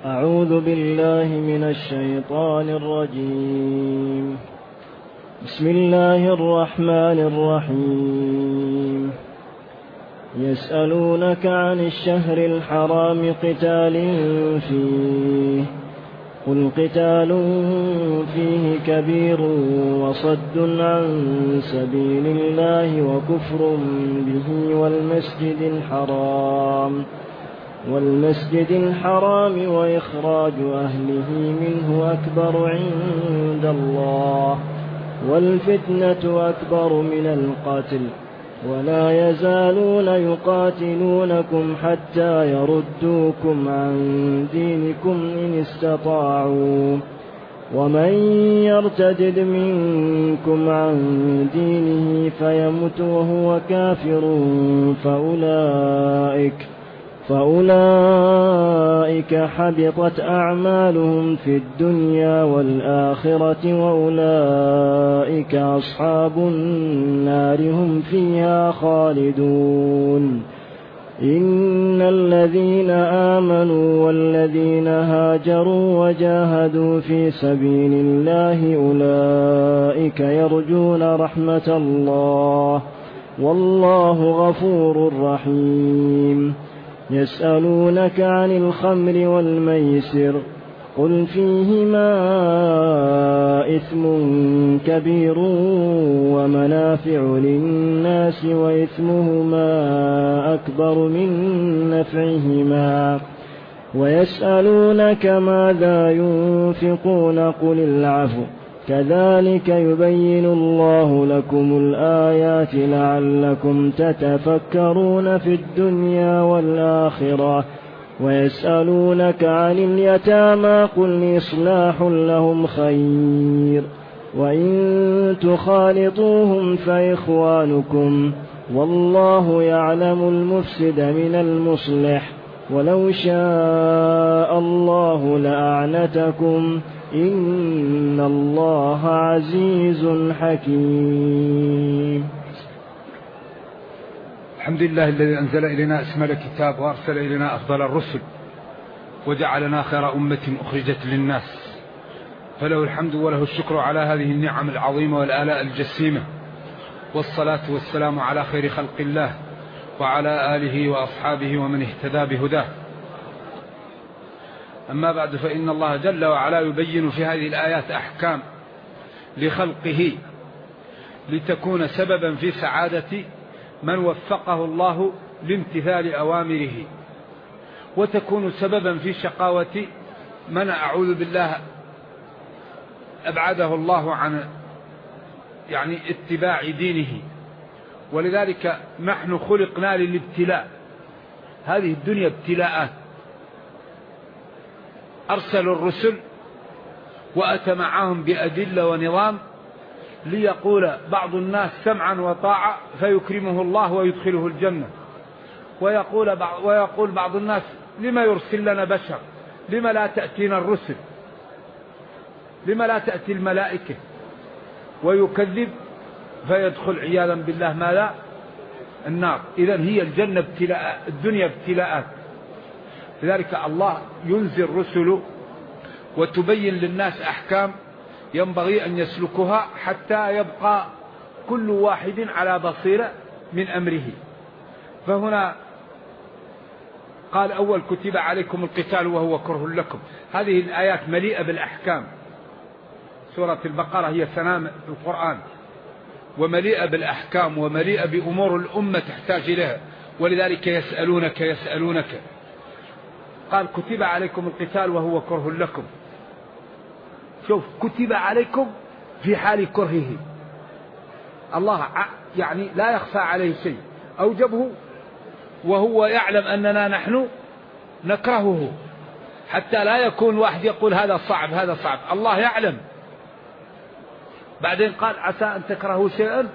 أعوذ بالله من الشيطان الرجيم. بسم الله الرحمن الرحيم. يسألونك عن الشهر الحرام قتال فيه قل قتال فيه كبير وصد عن سبيل الله وكفر به والمسجد الحرام وإخراج أهله منه أكبر عند الله والفتنة أكبر من القتل ولا يزالون يقاتلونكم حتى يردوكم عن دينكم إن استطاعوا ومن يرتد منكم عن دينه فيمت وهو كافر فأولئك حبطت أعمالهم في الدنيا والآخرة وأولئك أصحاب النار هم فيها خالدون. إن الذين آمنوا والذين هاجروا وجاهدوا في سبيل الله أولئك يرجون رحمة الله والله غفور رحيم. يسألونك عن الخمر والميسر قل فيهما إثم كبير ومنافع للناس وإثمهما أكبر من نفعهما ويسألونك ماذا ينفقون قل العفو كذلك يبين الله لكم الآيات لعلكم تتفكرون في الدنيا والآخرة. ويسألونك عن اليتامى قل إصلاح لهم خير وإن تخالطوهم فإخوانكم والله يعلم المفسد من المصلح ولو شاء الله لأعنتكم إن الله عزيز حكيم. الحمد لله الذي أنزل إلينا أشمل الكتاب وأرسل إلينا أفضل الرسل وجعلنا خير أمة أخرجت للناس، فله الحمد وله الشكر على هذه النعم العظيمة والآلاء الجسيمة، والصلاة والسلام على خير خلق الله وعلى آله وأصحابه ومن اهتدى بهداه. أما بعد، فإن الله جل وعلا يبين في هذه الآيات أحكام لخلقه لتكون سببا في سعادة من وفقه الله لامتثال أوامره، وتكون سببا في شقاوة من أعوذ بالله أبعده الله عن اتباع دينه. ولذلك نحن خلقنا للابتلاء، هذه الدنيا ابتلاءات. أرسلوا الرسل وأتى معهم بأدلة ونظام ليقول بعض الناس سمعا وطاعة فيكرمه الله ويدخله الجنة، ويقول بعض الناس لما يرسل لنا بشر، لما لا تأتينا الرسل، لما لا تأتي الملائكة، ويكذب فيدخل عياذا بالله ماذا؟ النار. إذن هي الجنة ابتلاء، الدنيا ابتلاءات. لذلك الله ينزل الرسل وتبين للناس أحكام ينبغي أن يسلكها حتى يبقى كل واحد على بصيرة من أمره. فهنا قال أول كتب عليكم القتال وهو كره لكم. هذه الآيات مليئة بالأحكام. سورة البقرة هي سنام القرآن، ومليئة بالأحكام ومليئة بأمور الأمة تحتاج إليها. ولذلك يسألونك قال كتب عليكم القتال وهو كره لكم. شوف، كتب عليكم في حال كرهه. الله لا يخفى عليه شيء، أوجبه وهو يعلم أننا نحن نكرهه، حتى لا يكون واحد يقول هذا صعب هذا صعب. الله يعلم. بعدين قال عسى أن تكرهوا شيئا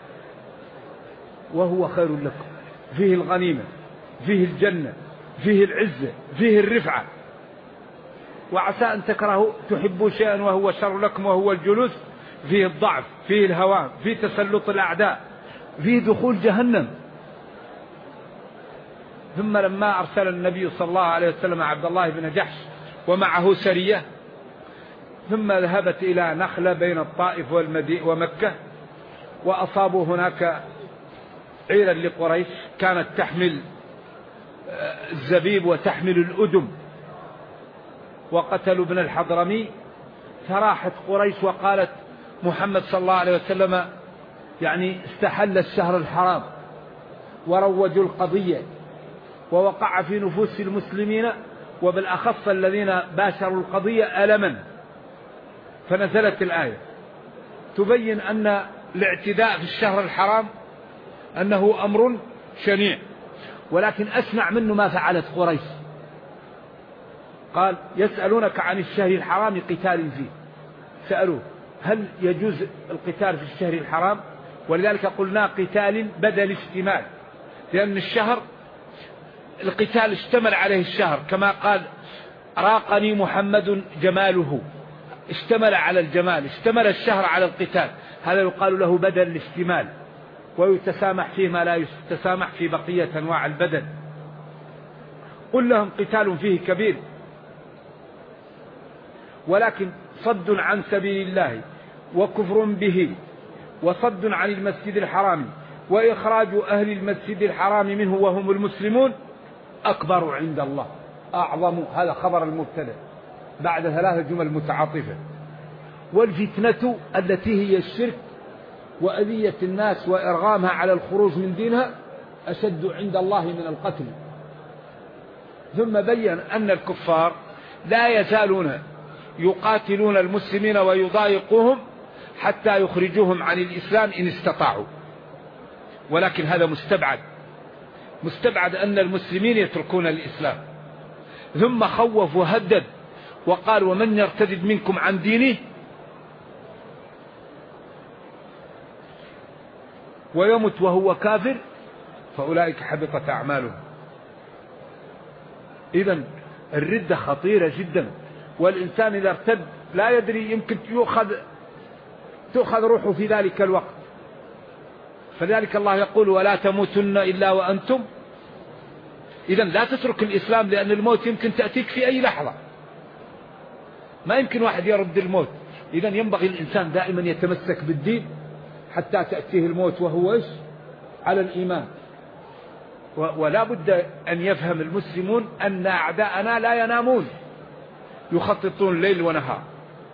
وهو خير لكم، فيه الغنيمة، فيه الجنة، فيه العزة، فيه الرفعة. وعسى أن تكرهوا تحبوا شيئا وهو شر لكم وهو الجلوس، فيه الضعف، فيه الهوان، فيه تسلط الأعداء، فيه دخول جهنم. ثم لما أرسل النبي صلى الله عليه وسلم عبد الله بن جحش ومعه سرية، ثم ذهبت إلى نخلة بين الطائف ومكة، وأصابوا هناك عيرا لقريش كانت تحمل الزبيب وتحمل الأدم، وقتلوا ابن الحضرمي. فراحت قريش وقالت محمد صلى الله عليه وسلم يعني استحل الشهر الحرام، وروجوا القضية، ووقع في نفوس المسلمين وبالأخص الذين باشروا القضية ألما. فنزلت الآية تبين أن الاعتداء في الشهر الحرام أنه أمر شنيع، ولكن أسمع منه ما فعلت قريش. قال يسألونك عن الشهر الحرام قتال فيه، سألوه هل يجوز القتال في الشهر الحرام؟ ولذلك قلنا قتال بدل اشتمال، لأن الشهر القتال اشتمل عليه الشهر، كما قال راقني محمد جماله، اشتمل على الجمال، اشتمل الشهر على القتال، هذا يقال له بدل الاشتمال، ويتسامح فيه ما لا يتسامح في بقية أنواع البدل. قل لهم قتال فيه كبير، ولكن صد عن سبيل الله وكفر به وصد عن المسجد الحرام وإخراج أهل المسجد الحرام منه وهم المسلمون أكبر عند الله، أعظم. هذا خبر المبتدأ بعد 3 جمل متعاطفة. والفتنة التي هي الشرك وأذية الناس وإرغامها على الخروج من دينها أشد عند الله من القتل. ثم بين أن الكفار لا يزالون يقاتلون المسلمين ويضايقوهم حتى يخرجوهم عن الإسلام إن استطاعوا، ولكن هذا مستبعد أن المسلمين يتركون الإسلام. ثم خوف وهدد وقال ومن يرتد منكم عن دينه ويمت وهو كافر فأولئك حبطت أعمالهم. إذن الردة خطيرة جدا، والإنسان إذا ارتد لا يدري، يمكن تؤخذ روحه في ذلك الوقت. فذلك الله يقول ولا تموتن إلا وأنتم. إذن لا تترك الإسلام، لأن الموت يمكن تأتيك في أي لحظة، ما يمكن واحد يرد الموت. إذن ينبغي الإنسان دائما يتمسك بالدين حتى تأتيه الموت وهو على الإيمان. ولا بد أن يفهم المسلمون أن أعداءنا لا ينامون، يخططون ليل ونهار.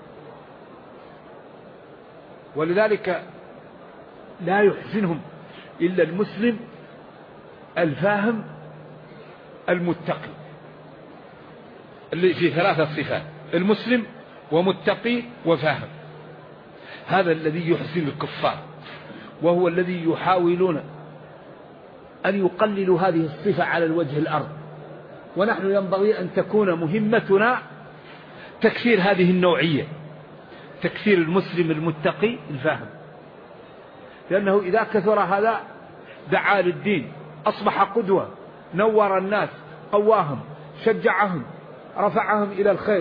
ولذلك لا يحزنهم إلا المسلم الفاهم المتقي، اللي في 3 صفات: المسلم ومتقي وفاهم. هذا الذي يحزن الكفار، وهو الذي يحاولون أن يقللوا هذه الصفة على الوجه الأرض. ونحن ينبغي أن تكون مهمتنا تكثير هذه النوعية، تكثير المسلم المتقي الفاهم، لأنه إذا كثر هذا دعا للدين، أصبح قدوة، نور الناس، قواهم، شجعهم، رفعهم إلى الخير.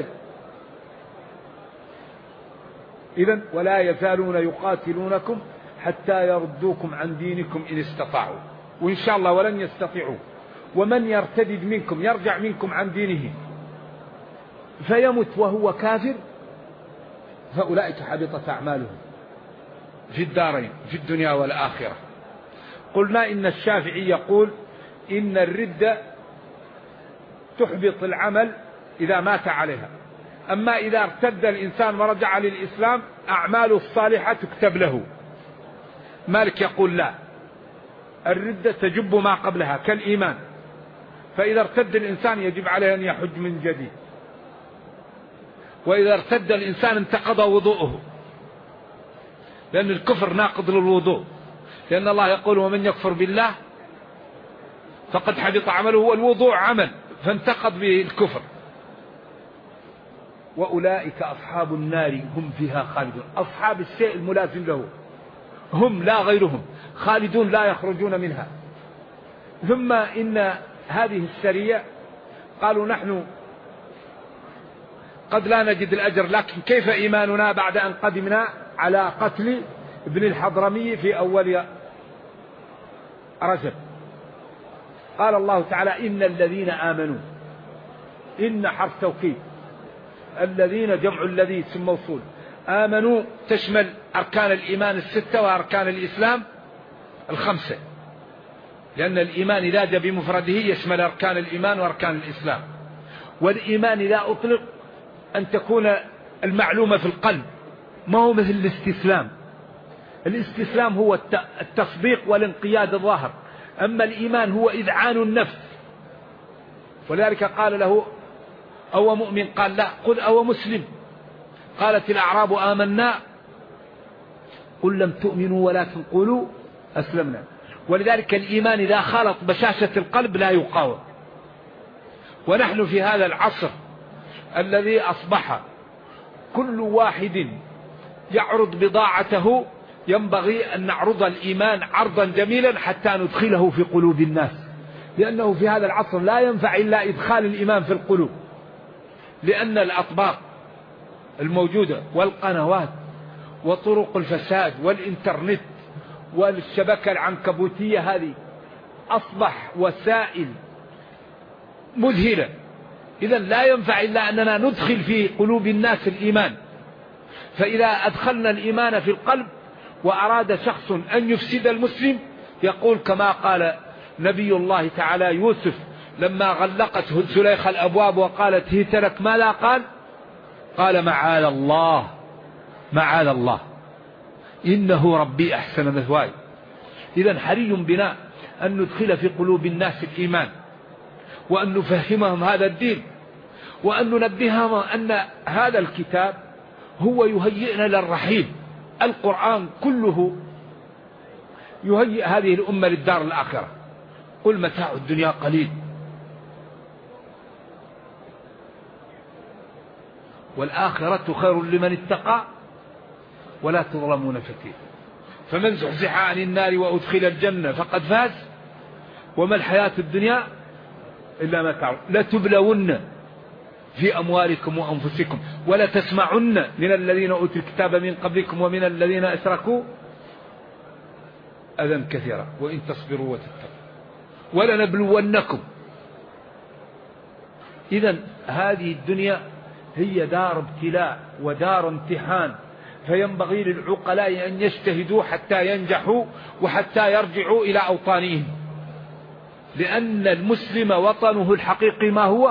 إذن ولا يزالون يقاتلونكم حتى يردوكم عن دينكم إن استطاعوا، وإن شاء الله ولن يستطيعوا. ومن يرتد منكم، يرجع منكم عن دينه فيمت وهو كافر فأولئك حبطت أعمالهم في الدارين، في الدنيا والآخرة. قلنا إن الشافعي يقول إن الردة تحبط العمل إذا مات عليها، أما إذا ارتد الإنسان ورجع للإسلام أعماله الصالحة تكتب له. مالك يقول لا، الردة تجب ما قبلها كالإيمان، فإذا ارتد الإنسان يجب عليه أن يحج من جديد. وإذا ارتد الإنسان انتقض وضوءه، لأن الكفر ناقض للوضوء، لأن الله يقول ومن يكفر بالله فقد حبط عمله، والوضوء عمل فانتقض به الكفر. وأولئك أصحاب النار هم فيها خالدون، أصحاب الشيء الملازم له، هم لا غيرهم، خالدون لا يخرجون منها. ثم إن هذه السرية قالوا نحن قد لا نجد الأجر، لكن كيف إيماننا بعد أن قدمنا على قتل ابن الحضرمي في أول رجب؟ قال الله تعالى إن الذين آمنوا، إن حرف توكيد، الذين جمع الذي اسم موصول. آمنوا تشمل أركان الإيمان 6 وأركان الإسلام 5، لأن الإيمان إذا جاء بمفرده يشمل أركان الإيمان وأركان الإسلام. والإيمان لا أطلق أن تكون المعلومة في القلب، ما هو مثل الاستسلام. الاستسلام هو التصديق والانقياد الظاهر، أما الإيمان هو إذعان النفس. ولذلك قال له أو مؤمن؟ قال لا، قل أو مسلم. قالت الأعراب آمنا قل لم تؤمنوا ولكن قولوا أسلمنا. ولذلك الإيمان إذا خلط بشاشة القلب لا يقاوم. ونحن في هذا العصر الذي أصبح كل واحد يعرض بضاعته، ينبغي أن نعرض الإيمان عرضا جميلا حتى ندخله في قلوب الناس، لأنه في هذا العصر لا ينفع إلا إدخال الإيمان في القلوب، لأن الأطباق الموجودة والقنوات وطرق الفساد والإنترنت والشبكة العنكبوتية هذه أصبح وسائل مذهلة. إذن لا ينفع إلا أننا ندخل في قلوب الناس الإيمان. فإذا أدخلنا الإيمان في القلب وأراد شخص أن يفسد المسلم يقول كما قال نبي الله تعالى يوسف لما غلقت زليخة الأبواب وقالت هيت لك، ماذا قال؟ قال معاذ الله معاذ الله إنه ربي أحسن مثواي. إذن حري بنا أن ندخل في قلوب الناس الإيمان، وأن نفهمهم هذا الدين، وأن ننبههم أن هذا الكتاب هو يهيئنا للرحيل. القرآن كله يهيئ هذه الأمة للدار الآخرة. قل متاع الدنيا قليل والآخرة خير لمن اتقى ولا تظلمون فتيلا. فمن زحزح عن النار وأدخل الجنة فقد فاز وما الحياة الدنيا إلا متاع. لتبلون في أموالكم وأنفسكم ولا تسمعن من الذين أوتوا الكتاب من قبلكم ومن الذين أشركوا أذى كثيرا وإن تصبروا وتتقوا ولنبلونكم. إذن هذه الدنيا هي دار ابتلاء ودار امتحان، فينبغي للعقلاء أن يجتهدوا حتى ينجحوا وحتى يرجعوا إلى أوطانهم، لأن المسلم وطنه الحقيقي ما هو؟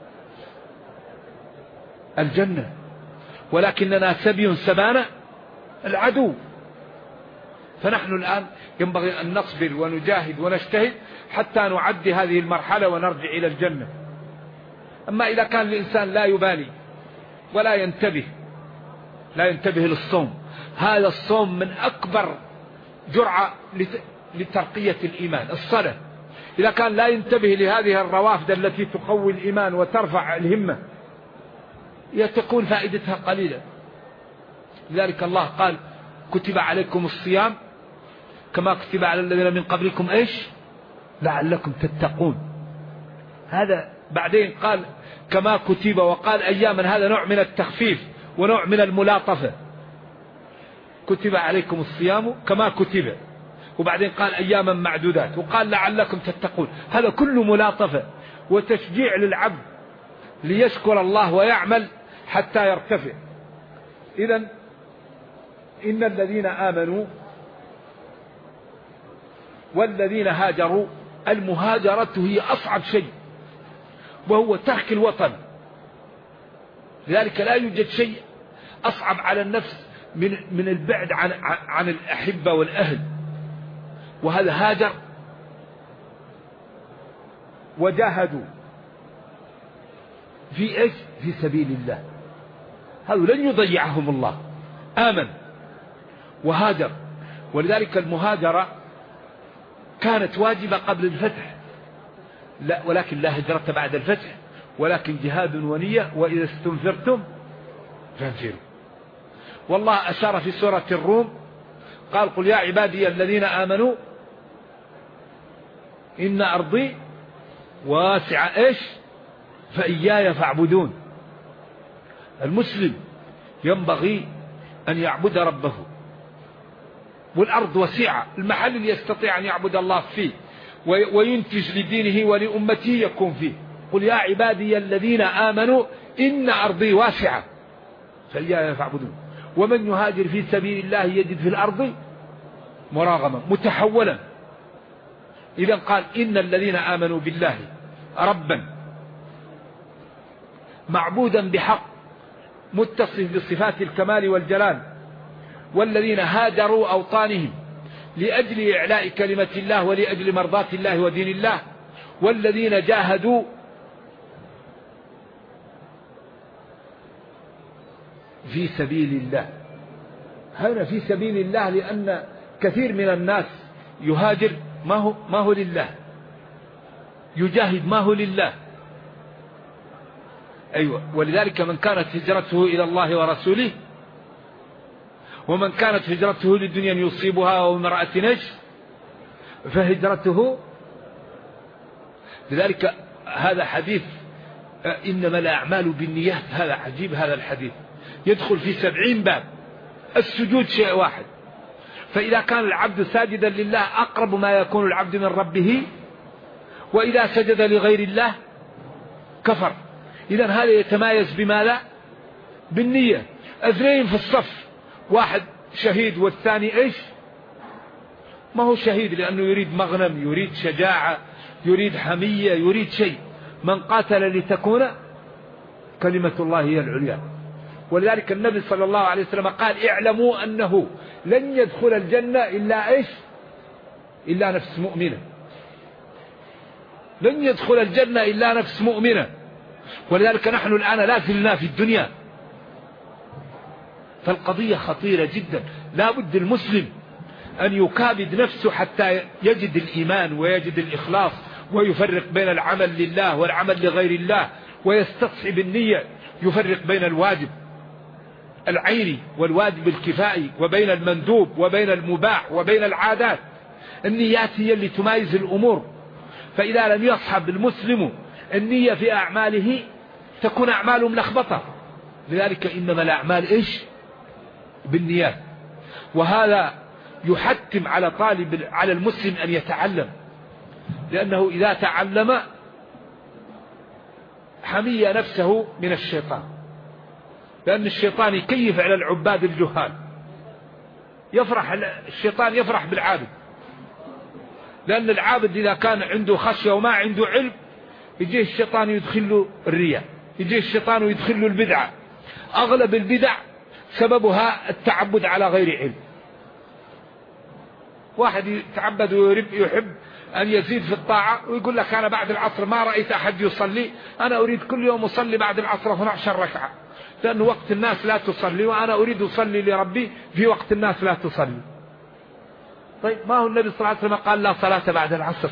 الجنة، ولكننا سبي سبانا العدو. فنحن الآن ينبغي أن نصبر ونجاهد ونجتهد حتى نعدي هذه المرحلة ونرجع إلى الجنة. أما إذا كان الإنسان لا يبالي ولا ينتبه للصوم، هذا الصوم من أكبر جرعة لترقية الإيمان. الصلاة إذا كان لا ينتبه لهذه الروافد التي تقوي الإيمان وترفع الهمة تكون فائدتها قليلة. لذلك الله قال كتب عليكم الصيام كما كتب على الذين من قبلكم إيش لعلكم تتقون. هذا بعدين قال كما كتب وقال أياما، هذا نوع من التخفيف ونوع من الملاطفة. كتب عليكم الصيام كما كتب، وبعدين قال أياما معدودات، وقال لعلكم تتقون. هذا كله ملاطفة وتشجيع للعبد ليشكر الله ويعمل حتى يرتفع. إذن إن الذين آمنوا والذين هاجروا، المهاجرة هي أصعب شيء وهو ترك الوطن. لذلك لا يوجد شيء أصعب على النفس من البعد عن الأحبة والأهل. وهذا هاجر وجاهدوا في إيش؟ في سبيل الله. هذا لن يضيعهم الله. آمن وهاجر. ولذلك المهاجرة كانت واجبة قبل الفتح، لا ولكن لا هجرة بعد الفتح، ولكن جهاد ونية وإذا استنفرتم فانفروا. والله أشار في سورة الروم قال قل يا عبادي الذين آمنوا إن أرضي واسعة إيش فإياي فاعبدون. المسلم ينبغي أن يعبد ربه، والأرض وسيعة، المحل اللي يستطيع أن يعبد الله فيه وينتج لدينه ولأمته يكون فيه. قل يا عبادي الذين آمنوا إن أرضي واسعة فإياي فاعبدون. ومن يهاجر في سبيل الله يجد في الأرض مراغما متحولا. إذا قال إن الذين آمنوا بالله ربا معبودا بحق متصف بصفات الكمال والجلال، والذين هاجروا أوطانهم لأجل إعلاء كلمة الله ولأجل مرضاة الله ودين الله، والذين جاهدوا في سبيل الله. هنا في سبيل الله لأن كثير من الناس يهاجر ما هو لله، يجاهد ما هو لله. أيوة. ولذلك من كانت هجرته إلى الله ورسوله، ومن كانت هجرته للدنيا يصيبها وامرأة نجس فهجرته. لذلك هذا حديث إنما الأعمال بالنيات، هذا عجيب. هذا الحديث يدخل في 70 باب. السجود شيء واحد، فإذا كان العبد ساجدا لله أقرب ما يكون العبد من ربه، وإذا سجد لغير الله كفر. إذن هذا يتمايز بماذا؟ بالنية. اثنين في الصف، واحد شهيد والثاني إيش؟ ما هو شهيد لأنه يريد مغنم، يريد شجاعة، يريد حمية، يريد شيء. من قاتل لتكون كلمة الله هي العليا. ولذلك النبي صلى الله عليه وسلم قال اعلموا أنه لن يدخل الجنة إلا إيش؟ إلا نفس مؤمنة. لن يدخل الجنة إلا نفس مؤمنة. ولذلك نحن الآن لا زلنا في الدنيا، فالقضية خطيرة جدا. لا بد المسلم أن يكابد نفسه حتى يجد الإيمان ويجد الإخلاص، ويفرق بين العمل لله والعمل لغير الله، ويستصحب النية، يفرق بين الواجب العيني والواجب الكفائي، وبين المندوب وبين المباح وبين العادات. النيات هي اللي تمايز الأمور. فإذا لم يصحب المسلم النية في أعماله تكون أعماله ملخبطة. لذلك إنما الأعمال إيش؟ بالنيات. وهذا يحتم على المسلم أن يتعلم، لأنه إذا تعلم حمي نفسه من الشيطان، لأن الشيطان يكيف على العباد الجهال. الشيطان يفرح بالعابد، لأن العابد إذا كان عنده خشية وما عنده علم يجيه الشيطان يدخل له الرياء، يجيه الشيطان ويدخل له البدعة. أغلب البدع سببها التعبد على غير علم. واحد يتعبد ويحب أن يزيد في الطاعة ويقول لك أنا بعد العصر ما رأيت أحد يصلي، أنا أريد كل يوم أصلي بعد العصر 12 ركعة، لأن وقت الناس لا تصلي، وأنا أريد أصلي لربي في وقت الناس لا تصلي. طيب ما هو النبي صلى الله عليه وسلم قال لا صلاة بعد العصر؟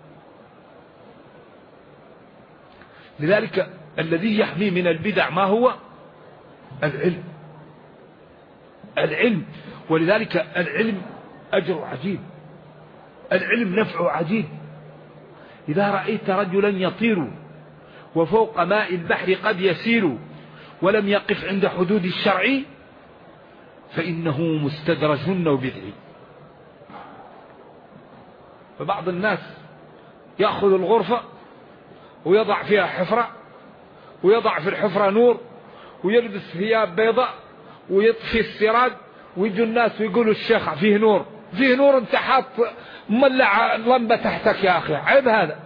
لذلك الذي يحمي من البدع ما هو؟ العلم. ولذلك العلم أجر عجيب، العلم نفعه عجيب. إذا رأيت رجلا يطير وفوق ماء البحر قد يسير ولم يقف عند حدود الشرع فإنه مستدرج وبدعي. فبعض الناس يأخذ الغرفة ويضع فيها حفرة، ويضع في الحفرة نور، ويلبس ثياب بيضاء، ويطفي السراج، ويجوا الناس ويقولوا الشيخ فيه نور، فيه نور، انت حاط مولع لمبة تحتك يا أخي، عيب هذا.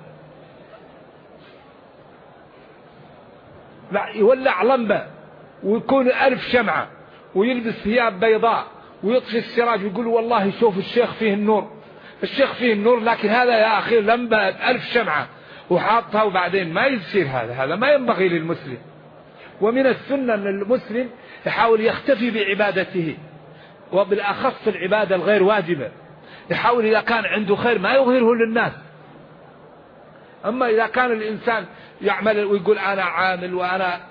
لا، يولع لمبة ويكون 1000 شمعة ويلبس ثياب بيضاء ويطفي السراج ويقول والله شوف الشيخ فيه النور، الشيخ فيه النور، لكن هذا يا أخي لمبة 1000 شمعة وحاطها وبعدين ما يصير. هذا ما ينبغي للمسلم. ومن السنة أن المسلم يحاول يختفي بعبادته، وبالأخص العبادة الغير واجبة، يحاول إذا كان عنده خير ما يظهره للناس. أما إذا كان الإنسان يعمل ويقول أنا عامل وأنا،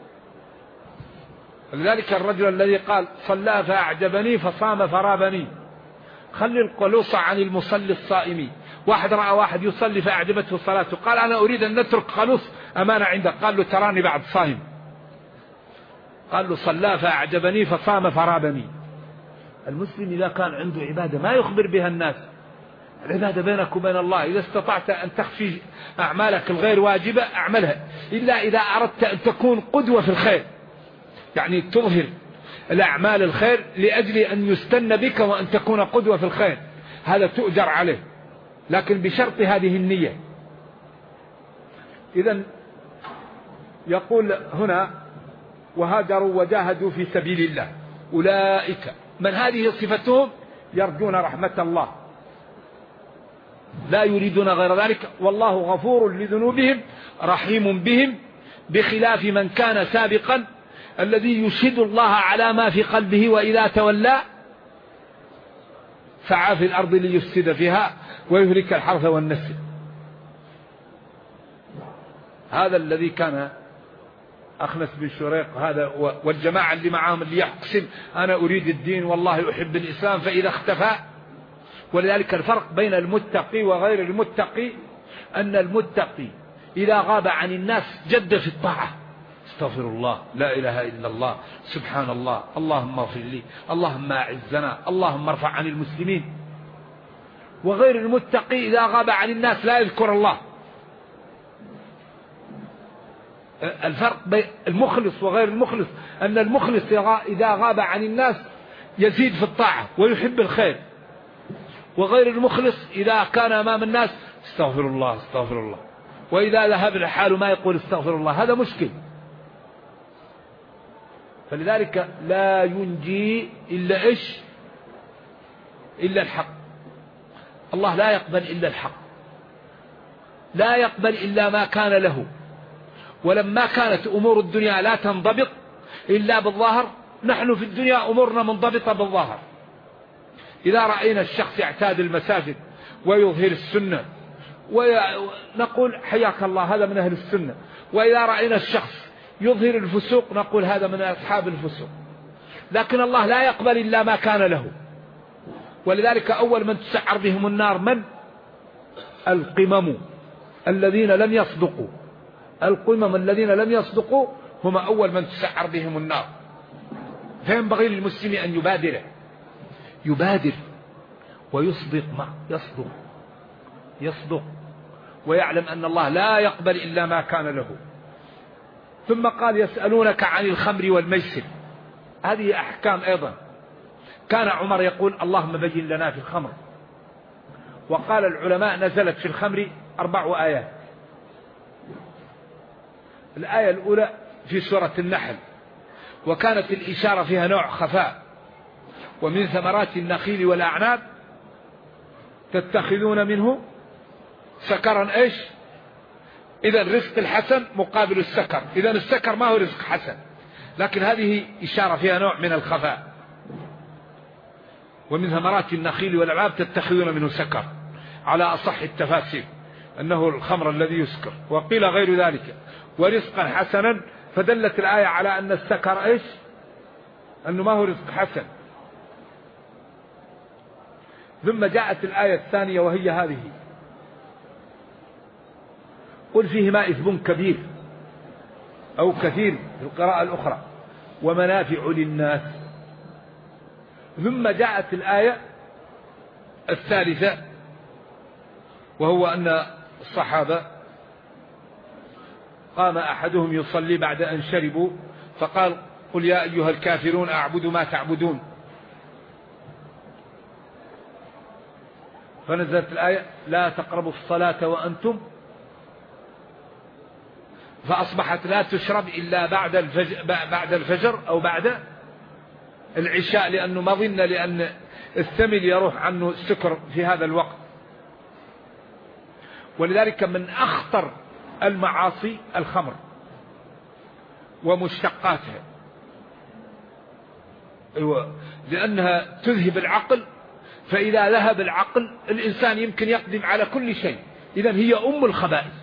لذلك الرجل الذي قال صلى فأعجبني فصام فرابني، خلي القلوص عن المصلي الصائم. واحد رأى واحد يصلي فأعجبته صلاته، قال أنا أريد أن نترك قلوص أمانة عندك، قال له تراني بعد صائم. قال له صلى فأعجبني فصام فرابني. المسلم إذا كان عنده عبادة ما يخبر بها الناس، العبادة بينك وبين الله. إذا استطعت أن تخفي أعمالك الغير واجبة أعملها، إلا إذا أردت أن تكون قدوة في الخير، يعني تظهر الأعمال الخير لأجل أن يستن بك وأن تكون قدوة في الخير، هذا تؤجر عليه، لكن بشرط هذه النية. إذن يقول هنا وهاجروا وجاهدوا في سبيل الله، أولئك من هذه صفتهم يرجون رحمة الله لا يريدون غير ذلك، والله غفور لذنوبهم رحيم بهم، بخلاف من كان سابقا الذي يشهد الله على ما في قلبه وإذا تولى سعى في الأرض ليفسد فيها ويهلك الحرث والنسل. هذا الذي كان أخنس بن شريق هذا والجماعة اللي معهم اللي يقسم أنا أريد الدين والله أحب الإسلام فإذا اختفى. ولذلك الفرق بين المتقي وغير المتقي أن المتقي إذا غاب عن الناس جد في الطاعة، استغفر الله، لا إله إلا الله، سبحان الله، اللهم اغفر لي، اللهم أعزنا، اللهم ارفع عن المسلمين. وغير المتقي إذا غاب عن الناس لا يذكر الله. الفرق بين المخلص وغير المخلص أن المخلص إذا غاب عن الناس يزيد في الطاعة ويحب الخير، وغير المخلص إذا كان أمام الناس استغفر الله استغفر الله، وإذا ذهب الحال ما يقول استغفر الله، هذا مشكل. فلذلك لا ينجي إلا إيش؟ إلا الحق. الله لا يقبل إلا الحق، لا يقبل إلا ما كان له. ولما كانت أمور الدنيا لا تنضبط إلا بالظاهر، نحن في الدنيا أمورنا منضبطة بالظاهر. إذا رأينا الشخص يعتاد المساجد ويظهر السنة ونقول حياك الله هذا من أهل السنة، وإذا رأينا الشخص يظهر الفسوق نقول هذا من أصحاب الفسوق. لكن الله لا يقبل إلا ما كان له. ولذلك أول من تسعر بهم النار من؟ القمم الذين لم يصدقوا. القمم الذين لم يصدقوا هم أول من تسعر بهم النار. فينبغي للمسلم أن يبادر ويصدق، يصدق ويعلم أن الله لا يقبل إلا ما كان له. ثم قال يسألونك عن الخمر والميسر، هذه أحكام أيضا. كان عمر يقول اللهم بين لنا في الخمر. وقال العلماء نزلت في الخمر 4 آيات. الآية الأولى في سورة النحل، وكانت الإشارة فيها نوع خفاء، ومن ثمرات النخيل والأعناب تتخذون منه سكرا إيش؟ إذا الرزق الحسن مقابل السكر، إذا السكر ما هو رزق حسن، لكن هذه إشارة فيها نوع من الخفاء. ومن ثمرات النخيل والأعناب تتخذون منه سكر، على أصح التفاسير أنه الخمر الذي يسكر، وقيل غير ذلك، ورزقا حسنا، فدلت الآية على أن السكر إيش؟ أنه ما هو رزق حسن. ثم جاءت الآية الثانية وهي هذه: قل فيهما إثم كبير أو كثير في القراءة الأخرى ومنافع للناس. ثم جاءت الآية الثالثة وهو أن الصحابة قام أحدهم يصلي بعد أن شربوا فقال قل يا أيها الكافرون أعبد ما تعبدون، فنزلت الآية لا تقربوا الصلاة وأنتم، فأصبحت لا تشرب إلا بعد الفجر أو بعد العشاء، لأنه ما ظن لأن الثمل يروح عنه السكر في هذا الوقت. ولذلك من أخطر المعاصي الخمر ومشتقاتها، لأنها تذهب العقل، فإذا ذهب العقل الإنسان يمكن يقدم على كل شيء. إذن هي أم الخبائث،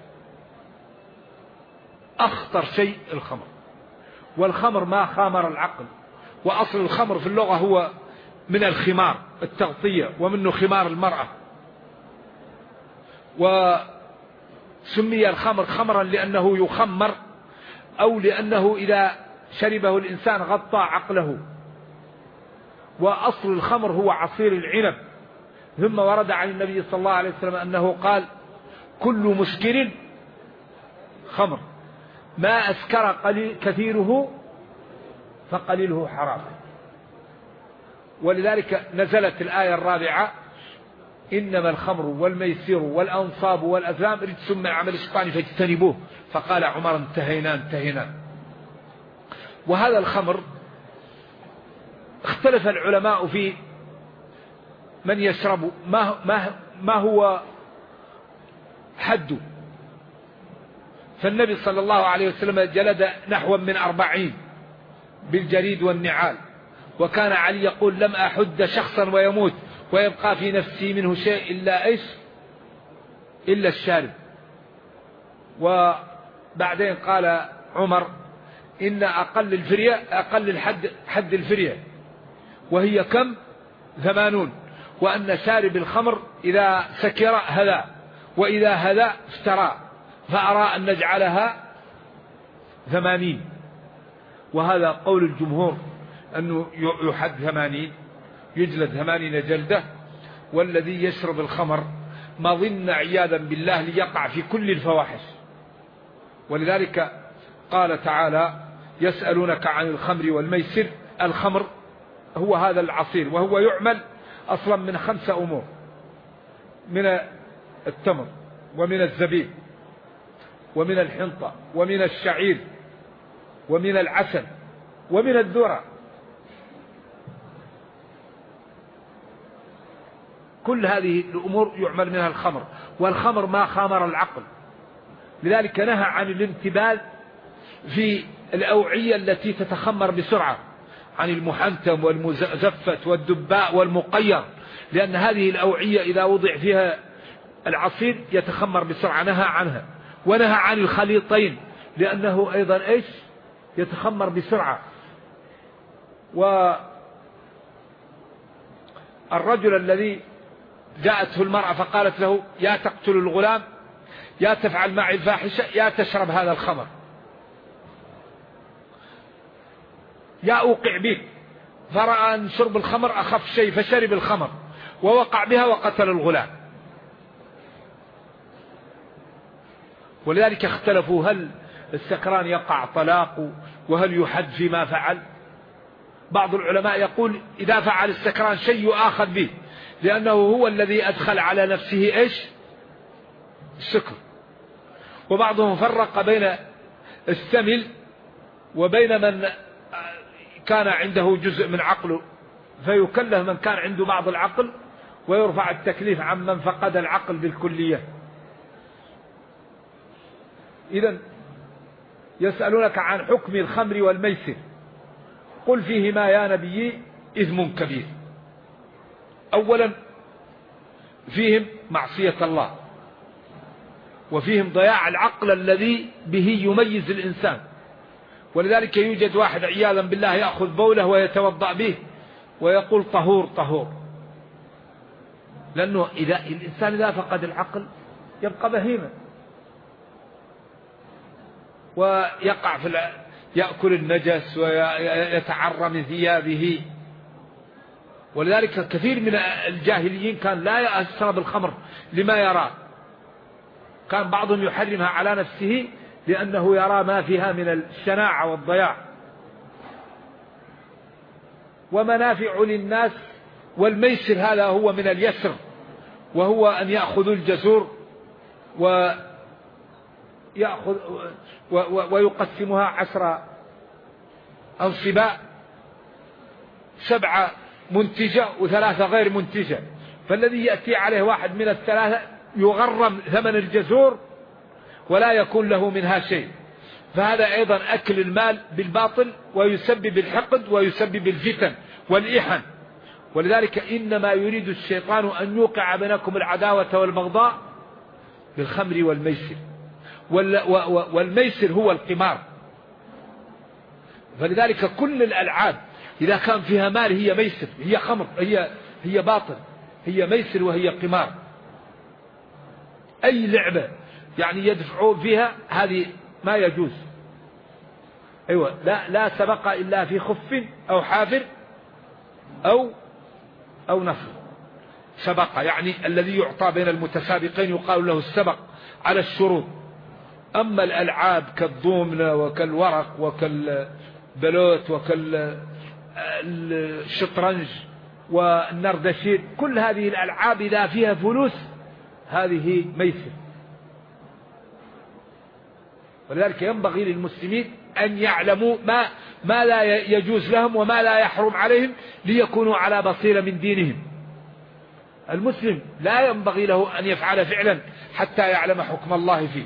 أخطر شيء الخمر. والخمر ما خامر العقل، وأصل الخمر في اللغة هو من الخمار التغطية، ومنه خمار المرأة. وسمي الخمر خمرا لأنه يخمر، أو لأنه إذا شربه الإنسان غطى عقله. وأصل الخمر هو عصير العنب ثم ورد عن النبي صلى الله عليه وسلم أنه قال كل مسكر خمر ما أسكر كثيره فقليله حرام. ولذلك نزلت الآية الرابعة إنما الخمر والميسر والأنصاب والأزلام رجس من عمل الشيطان فاجتنبوه، فقال عمر انتهينا. وهذا الخمر اختلف العلماء في من يشرب ما هو حده. فالنبي صلى الله عليه وسلم جلد نحو من 40 بالجريد والنعال، وكان علي يقول لم أحد شخصا ويموت ويبقى في نفسي منه شيء إلا الشارب. وبعدين قال عمر إن أقل الحد الفرية وهي كم 80، وأن شارب الخمر إذا سكر هذا وإذا هذا افترى، فأرى أن نجعلها 80. وهذا قول الجمهور أنه يحد 80 يجلد 80 جلدة. والذي يشرب الخمر مظن عياذا بالله ليقع في كل الفواحش. ولذلك قال تعالى يسألونك عن الخمر والميسر. الخمر هو هذا العصير، وهو يعمل أصلا من 5 أمور: من التمر ومن الزبيب ومن الحنطة ومن الشعير ومن العسل ومن الذرة. كل هذه الأمور يعمل منها الخمر، والخمر ما خامر العقل. لذلك نهى عن الانتبال في الأوعية التي تتخمر بسرعة، عن المحنتم والمزفت والدباء والمقير، لأن هذه الأوعية إذا وضع فيها العصير يتخمر بسرعة، نهى عنها. ونهى عن الخليطين لأنه أيضا يتخمر بسرعة. والرجل الذي جاءته المرأة فقالت له يا تقتل الغلام يا تفعل معي الفاحشة يا تشرب هذا الخمر يا أوقع بك، فرأى أن شرب الخمر أخف شيء فشرب الخمر ووقع بها وقتل الغلام. ولذلك اختلفوا هل السكران يقع طلاق وهل يحد فيما فعل. بعض العلماء يقول إذا فعل السكران شيء يؤاخذ به، لأنه هو الذي أدخل على نفسه السكر. وبعضهم فرق بين السمل وبين من كان عنده جزء من عقله، فيكلف من كان عنده بعض العقل ويرفع التكليف عن من فقد العقل بالكلية. إذن يسألونك عن حكم الخمر والميسر قل فيهما يا نبي إثم كبير. أولا فيهم معصية الله، وفيهم ضياع العقل الذي به يميز الإنسان. ولذلك يوجد واحد عياذا بالله يأخذ بوله ويتوضأ به ويقول طهور طهور، لأنه الإنسان إذا فقد العقل يبقى بهيما ويقع يأكل النجس ويتعرى من ثيابه. ولذلك كثير من الجاهليين كان لا يشرب الخمر لما يرى، كان بعضهم يحرمها على نفسه لأنه يرى ما فيها من الشناعة والضياع. ومنافع للناس، والميسر هذا هو من اليسر، وهو أن يأخذ الجزور ويقسمها 10 أنصباء، 7 منتجة و3 غير منتجة، فالذي يأتي عليه واحد من ال3 يغرم ثمن الجزور ولا يكون له منها شيء. فهذا أيضا أكل المال بالباطل ويسبب الحقد ويسبب الفتن والإحن. ولذلك إنما يريد الشيطان أن يوقع بينكم العداوة والبغضاء بالخمر والميسر، والميسر هو القمار. فلذلك كل الألعاب إذا كان فيها مال هي ميسر، هي خمر، هي باطل، هي ميسر وهي قمار. أي لعبة يعني يدفعون فيها هذه ما يجوز. أيوة، لا سبق إلا في خف أو حافر أو نصر. سبق يعني الذي يعطى بين المتسابقين يقال له السبق على الشروط. أما الألعاب كالضومنة وكالورق وكالبلوت وكالشطرنج والنردشير، كل هذه الألعاب إذا فيها فلوس هذه ميسر. ولذلك ينبغي للمسلمين أن يعلموا ما لا يجوز لهم وما لا يحرم عليهم ليكونوا على بصيرة من دينهم. المسلم لا ينبغي له أن يفعل فعلا حتى يعلم حكم الله فيه.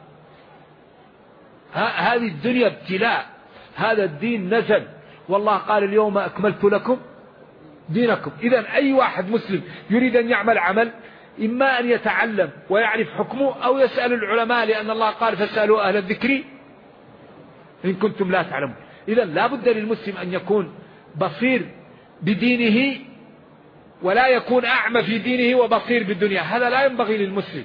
هذه الدنيا ابتلاء، هذا الدين نزل، والله قال اليوم أكملت لكم دينكم. إذن أي واحد مسلم يريد أن يعمل عمل إما أن يتعلم ويعرف حكمه أو يسأل العلماء، لأن الله قال فاسألوا أهل الذكر إن كنتم لا تعلمون. إذن لا بد للمسلم أن يكون بصير بدينه ولا يكون أعمى في دينه وبصير بالدنيا، هذا لا ينبغي للمسلم.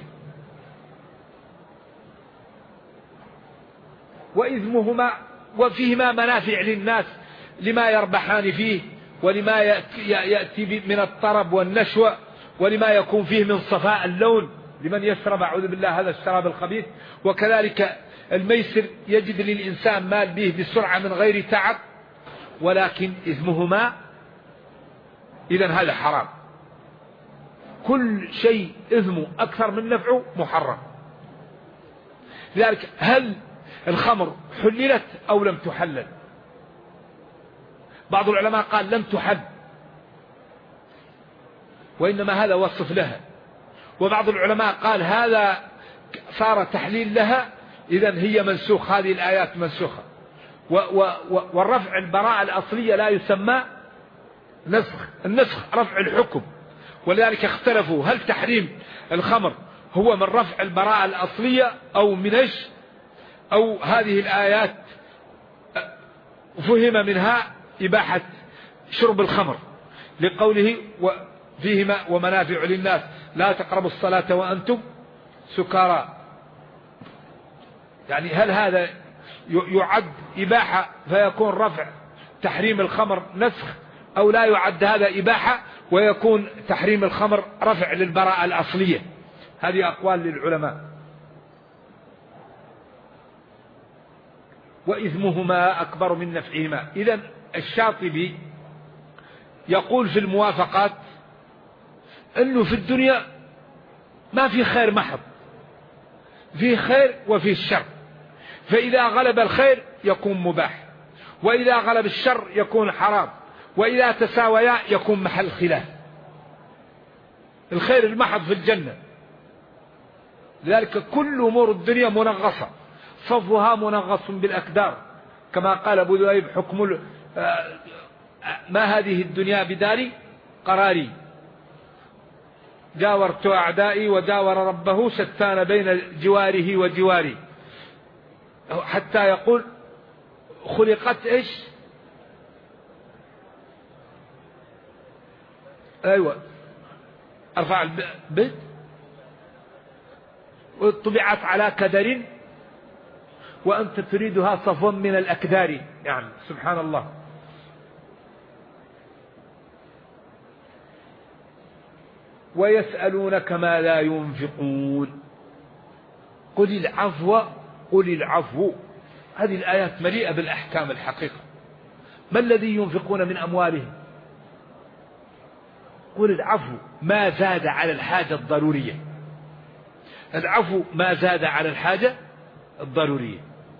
وإثمهما وفيهما منافع للناس لما يربحان فيه ولما يأتي من الطرب والنشوة ولما يكون فيه من صفاء اللون لمن يشرب أعوذ بالله هذا الشراب الخبيث. وكذلك الميسر يجد للإنسان مال به بسرعة من غير تعب، ولكن إثمهما إذن هذا حرام. كل شيء إثمه أكثر من نفعه محرم. لذلك هل الخمر حللت أو لم تحلل؟ بعض العلماء قال لم تحل وإنما هذا وصف لها، وبعض العلماء قال هذا صار تحليل لها إذن هي منسوخ، هذه الآيات منسوخة. والرفع البراءة الأصلية لا يسمى نسخ، النسخ رفع الحكم. ولذلك اختلفوا هل تحريم الخمر هو من رفع البراءة الأصلية أو من إيش، أو هذه الآيات فهم منها إباحة شرب الخمر لقوله فيهما ومنافع للناس لا تقربوا الصلاة وأنتم سكارى. يعني هل هذا يعد إباحة فيكون رفع تحريم الخمر نسخ، أو لا يعد هذا إباحة ويكون تحريم الخمر رفع للبراءة الأصلية؟ هذه أقوال للعلماء. وإثمهما أكبر من نفعهما. إذن الشاطبي يقول في الموافقات أنه في الدنيا ما في خير محض، في خير وفي الشر، فإذا غلب الخير يكون مباح، وإذا غلب الشر يكون حرام، وإذا تساويا يكون محل خلاف. الخير المحض في الجنة. لذلك كل أمور الدنيا منغصة، صفها منغص بالأكدار، كما قال أبو ذؤيب حكم ما هذه الدنيا بدار قراري، جاورت أعدائي وداور ربه شتان بين جواره وجواري، حتى يقول خلقت إيش، أيوة أرفع البيت وطبعت على كدر وأنت تريدها صفوا من الأكدار. يعني سبحان الله. ويسألونك ما لا ينفقون قل العفو قل العفو. هذه الآيات مليئة بالأحكام الحقيقة. ما الذي ينفقون من أموالهم؟ قل العفو ما زاد على الحاجة الضرورية. العفو ما زاد على الحاجة الضرورية.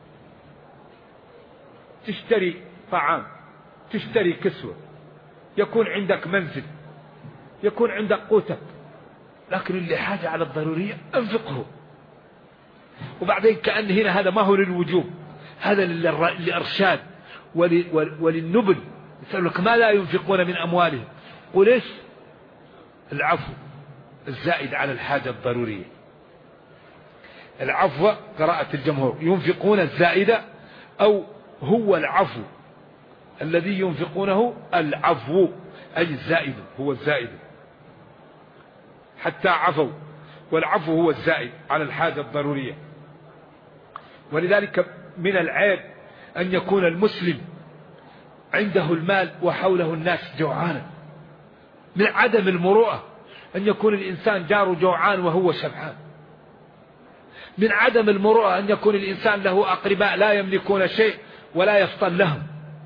تشتري طعام، تشتري كسوة، يكون عندك منزل، يكون عندك قوتك، لكن اللي حاجة على الضرورية انفقه. وبعدين كأن هنا هذا ما هو للوجوب، هذا للإرشاد وللنبل. يسألك ما لا ينفقون من أموالهم قل إيش؟ العفو الزائد على الحاجة الضرورية. العفو قراءة الجمهور ينفقون الزائدة، أو هو العفو الذي ينفقونه العفو أي الزائد، هو الزائد حتى عفوا، والعفو هو الزائد على الحاجة الضرورية. ولذلك من العيب أن يكون المسلم عنده المال وحوله الناس جوعانا من عدم المروءة. أن يكون الإنسان جاره جوعان وهو شبعان. من عدم المروءة أن يكون الإنسان له أقرباء لا يملكون شيء ولا يفطن لهم.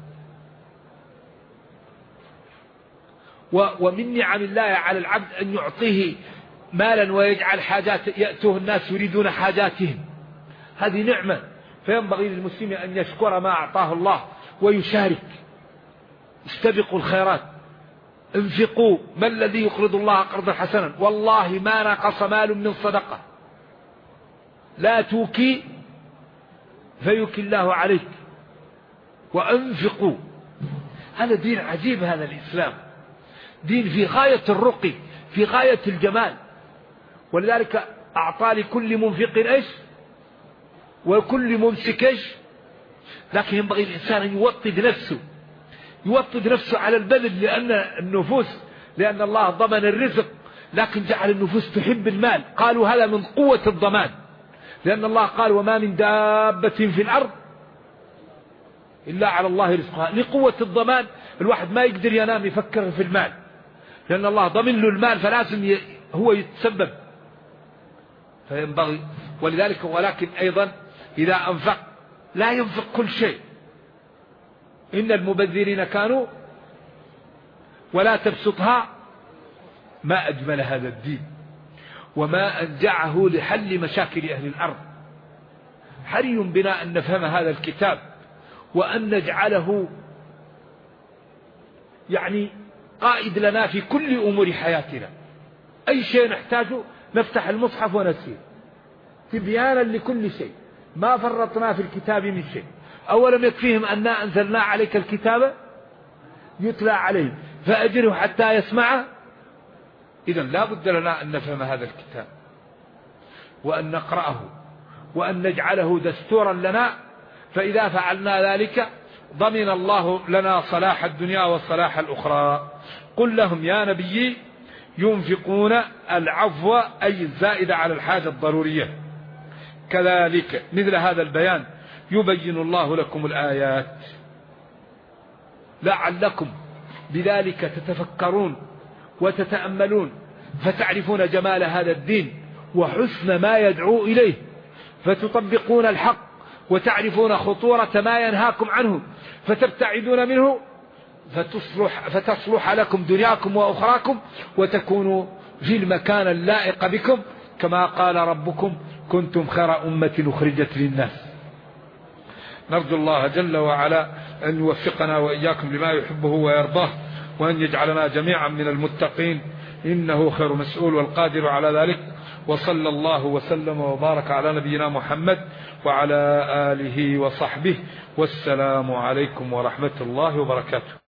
ومن نعم الله على العبد أن يعطيه مالا ويجعل حاجات يأتوه الناس يريدون حاجاتهم، هذه نعمة، فينبغي للمسلم أن يشكر ما أعطاه الله ويشارك. استبقوا الخيرات، انفقوا، ما الذي يقرض الله قرضا حسنا والله ما نقص مال من صدقة، لا توكي فيوكي الله عليك، وأنفقوا. هذا دين عجيب، هذا الإسلام دين في غاية الرقي، في غاية الجمال. ولذلك أعطى لكل منفق إيش وكل ممسك إيش. لكن ينبغي الإنسان أن يوطد نفسه على البذل، لأن الله ضمن الرزق، لكن جعل النفوس تحب المال. قالوا هذا من قوة الضمان، لأن الله قال وما من دابة في الأرض إلا على الله رزقها. لقوة الضمان الواحد ما يقدر ينام يفكر في المال، لأن الله ضمن له المال، فلازم هو يتسبب. فينبغي ولذلك، ولكن أيضا إذا أنفق لا ينفق كل شيء. إن المبذرين كانوا ولا تبسطها. ما أجمل هذا الدين وما أنجعه لحل مشاكل أهل الأرض. حري بنا أن نفهم هذا الكتاب وأن نجعله يعني قائد لنا في كل أمور حياتنا. أي شيء نحتاجه نفتح المصحف ونسير تبيانا لكل شيء، ما فرطنا في الكتاب من شيء. أولم يكفيهم أننا أنزلنا عليك الكتاب يتلى عليه فأجره حتى يسمع. إذن لا بد لنا أن نفهم هذا الكتاب وأن نقرأه وأن نجعله دستورا لنا، فإذا فعلنا ذلك ضمن الله لنا صلاح الدنيا والصلاح الأخرى. قل لهم يا نبي ينفقون العفو أي الزائد على الحاجة الضرورية. كذلك مثل هذا البيان يبين الله لكم الآيات لعلكم بذلك تتفكرون وتتأملون، فتعرفون جمال هذا الدين وحسن ما يدعو إليه، فتطبقون الحق وتعرفون خطورة ما ينهاكم عنه فتبتعدون منه، فتصلح لكم دنياكم وأخراكم وتكونوا في المكان اللائق بكم، كما قال ربكم كنتم خير أمة أخرجت للناس. نرجو الله جل وعلا أن يوفقنا وإياكم لما يحبه ويرضاه، وأن يجعلنا جميعا من المتقين، إنه خير مسؤول والقادر على ذلك. وصلى الله وسلم وبارك على نبينا محمد وعلى آله وصحبه، والسلام عليكم ورحمة الله وبركاته.